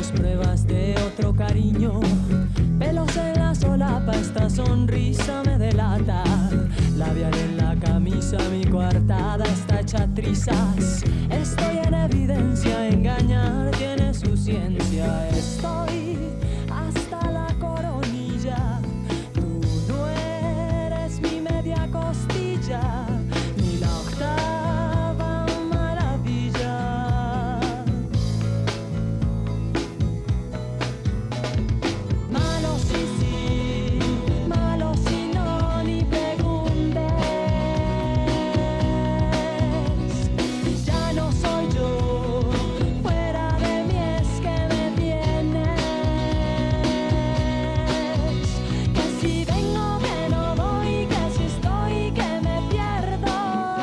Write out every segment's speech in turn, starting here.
besos, pruebas de otro cariño. Pelos en la solapa, esta sonrisa me delata. Labial en la camisa, mi coartada está hecha trizas. Estoy en evidencia, engañar tiene su ciencia. Estoy hasta la coronilla. Tú no eres mi media costilla, ni la octava maravilla. Malo sí, sí, malo si no, ni preguntes. Ya no soy yo, fuera de mí es que me tienes. Que si vengo que no voy, que si estoy que me pierdo.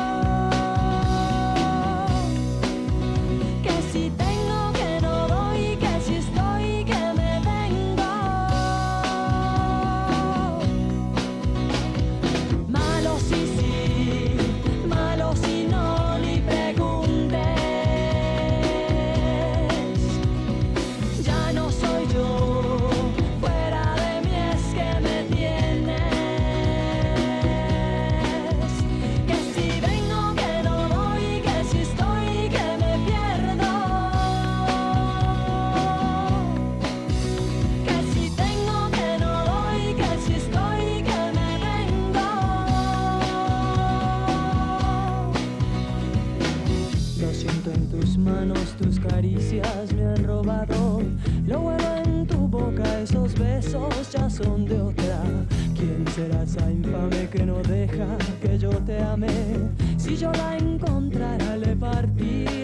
Que si tengo que no voy, que si estoy que me vengo. Malo sí, sí, malo si no, ni preguntes. Ya no soy yo, fuera de mí es que me tienes. Que si vengo que no voy, que si estoy que me pierdo. Que si tengo que no voy, que si estoy que me vengo. Lo siento en tus manos, tus caricias me han robado. Lo huelo en tu boca, esos besos ya son de otra. ¿Quién será esa infame que no deja que yo te ame? Si yo la encontrara, le partiría